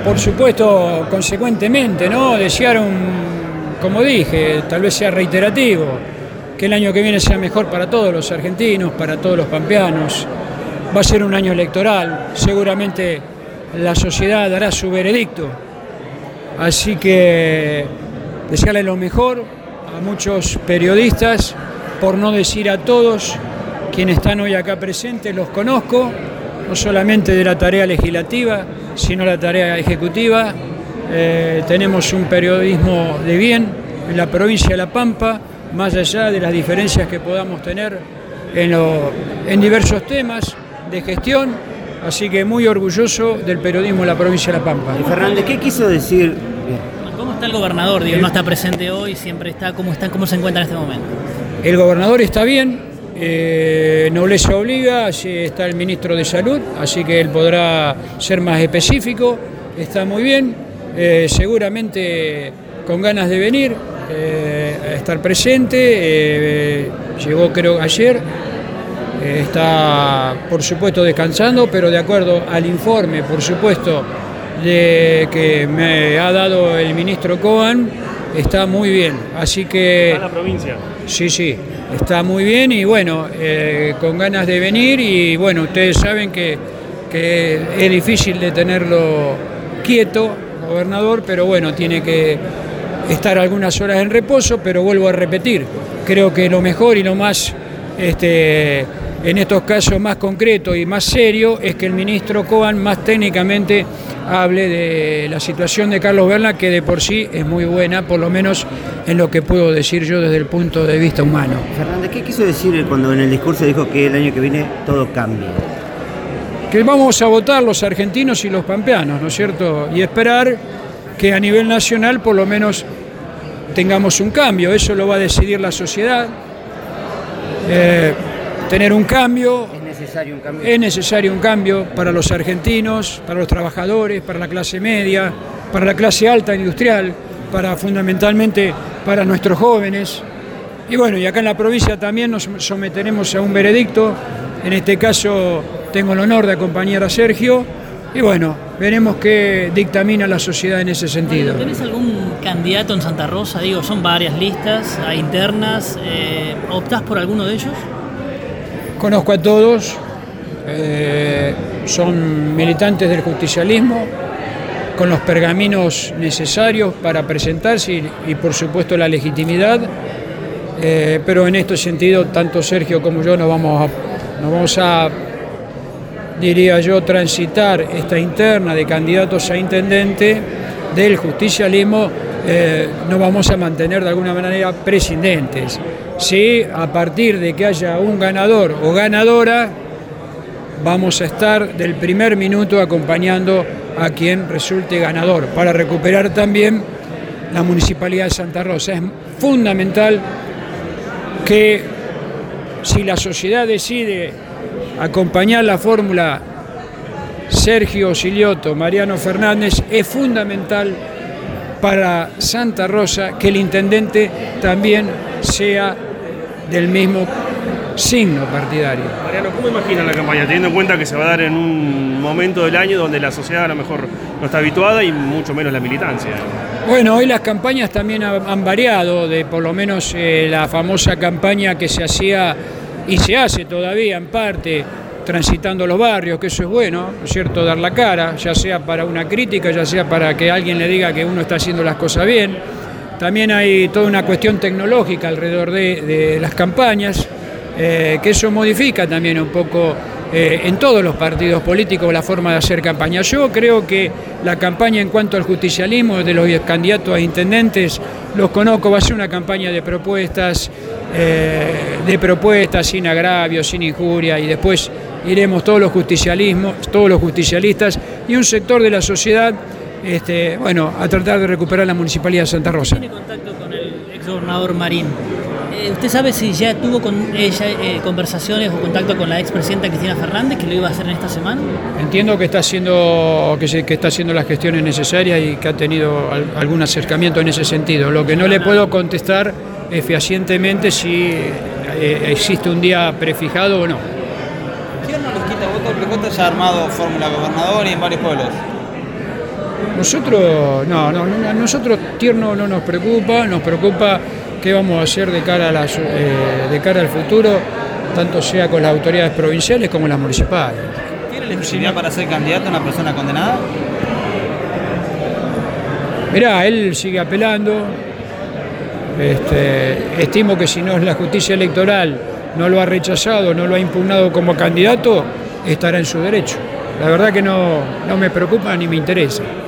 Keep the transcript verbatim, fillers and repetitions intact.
por supuesto, consecuentemente, ¿no? Desear un, como dije, tal vez sea reiterativo, que el año que viene sea mejor para todos los argentinos, para todos los pampeanos. Va a ser un año electoral, seguramente la sociedad dará su veredicto. Así que desearle lo mejor a muchos periodistas, por no decir a todos quienes están hoy acá presentes, los conozco, no solamente de la tarea legislativa, sino la tarea ejecutiva. Eh, tenemos un periodismo de bien en la provincia de La Pampa, más allá de las diferencias que podamos tener en, lo, en diversos temas de gestión, así que muy orgulloso del periodismo de la provincia de La Pampa. Y Fernández, ¿qué quiso decir? ¿Cómo está el gobernador? Digo, no está presente hoy, siempre está. ¿Cómo está? ¿Cómo se encuentra en este momento? El gobernador está bien, eh, nobleza obliga, así está el ministro de Salud, así que él podrá ser más específico, está muy bien, eh, seguramente con ganas de venir, eh, a estar presente, eh, llegó creo ayer, eh, está por supuesto descansando, pero de acuerdo al informe, por supuesto, de que me ha dado el ministro Coan, está muy bien, así que... ¿Está en la provincia? Sí, sí, está muy bien y bueno, eh, con ganas de venir y bueno, ustedes saben que, que es difícil de tenerlo quieto, gobernador, pero bueno, tiene que estar algunas horas en reposo, pero vuelvo a repetir, creo que lo mejor y lo más, este, en estos casos más concreto y más serio, es que el ministro Coan más técnicamente hable de la situación de Carlos Berna, que de por sí es muy buena, por lo menos en lo que puedo decir yo desde el punto de vista humano. Fernández, ¿qué quiso decir cuando en el discurso dijo que el año que viene todo cambia? Que vamos a votar los argentinos y los pampeanos, ¿no es cierto? Y esperar que a nivel nacional por lo menos tengamos un cambio, eso lo va a decidir la sociedad. Eh, tener un cambio... ¿Es necesario un cambio? Es necesario un cambio para los argentinos, para los trabajadores, para la clase media, para la clase alta industrial, para fundamentalmente para nuestros jóvenes. Y bueno, y acá en la provincia también nos someteremos a un veredicto. En este caso tengo el honor de acompañar a Sergio. Y bueno, veremos qué dictamina la sociedad en ese sentido. ¿Tenés algún candidato en Santa Rosa? Digo, son varias listas, hay internas. Eh, ¿Optás por alguno de ellos? Conozco a todos, eh, son militantes del justicialismo, con los pergaminos necesarios para presentarse y, y por supuesto la legitimidad, eh, pero en este sentido tanto Sergio como yo nos vamos a, nos vamos a, diría yo, transitar esta interna de candidatos a intendente del justicialismo, eh, nos vamos a mantener de alguna manera prescindentes. Sí, a partir de que haya un ganador o ganadora, vamos a estar del primer minuto acompañando a quien resulte ganador, para recuperar también la Municipalidad de Santa Rosa. Es fundamental que si la sociedad decide acompañar la fórmula Sergio Silioto, Mariano Fernández, es fundamental para Santa Rosa que el intendente también sea del mismo signo partidario. Mariano, ¿cómo imagina la campaña, teniendo en cuenta que se va a dar en un momento del año donde la sociedad a lo mejor no está habituada y mucho menos la militancia? Bueno, hoy las campañas también han variado, de por lo menos eh, la famosa campaña que se hacía y se hace todavía en parte, transitando los barrios, que eso es bueno, ¿no es cierto?, dar la cara, ya sea para una crítica, ya sea para que alguien le diga que uno está haciendo las cosas bien. También hay toda una cuestión tecnológica alrededor de, de las campañas, eh, que eso modifica también un poco eh, en todos los partidos políticos la forma de hacer campaña. Yo creo que la campaña en cuanto al justicialismo de los candidatos a intendentes, los conozco, va a ser una campaña de propuestas, eh, de propuestas sin agravios, sin injuria, y después iremos todos los justicialismos, todos los justicialistas y un sector de la sociedad, este, bueno, a tratar de recuperar la Municipalidad de Santa Rosa. ¿Tiene contacto con el exgobernador Marín? Eh, ¿Usted sabe si ya tuvo con ella eh, conversaciones o contacto con la expresidenta Cristina Fernández, que lo iba a hacer en esta semana? Entiendo que está haciendo que, se, que está haciendo las gestiones necesarias y que ha tenido al, algún acercamiento en ese sentido. Lo que no le puedo contestar es fehacientemente si eh, existe un día prefijado o no. ¿Quién no les quita votos? Pecoto ya ha armado fórmula gobernador y en varios pueblos. Nosotros, no, no, no, a nosotros tierno no nos preocupa, nos preocupa qué vamos a hacer de cara, a las, eh, de cara al futuro, tanto sea con las autoridades provinciales como las municipales. ¿Tiene legitimidad para ser candidato a una persona condenada? Mirá, él sigue apelando. Este, estimo que si no es la justicia electoral no lo ha rechazado, no lo ha impugnado como candidato, estará en su derecho. La verdad que no, no me preocupa ni me interesa.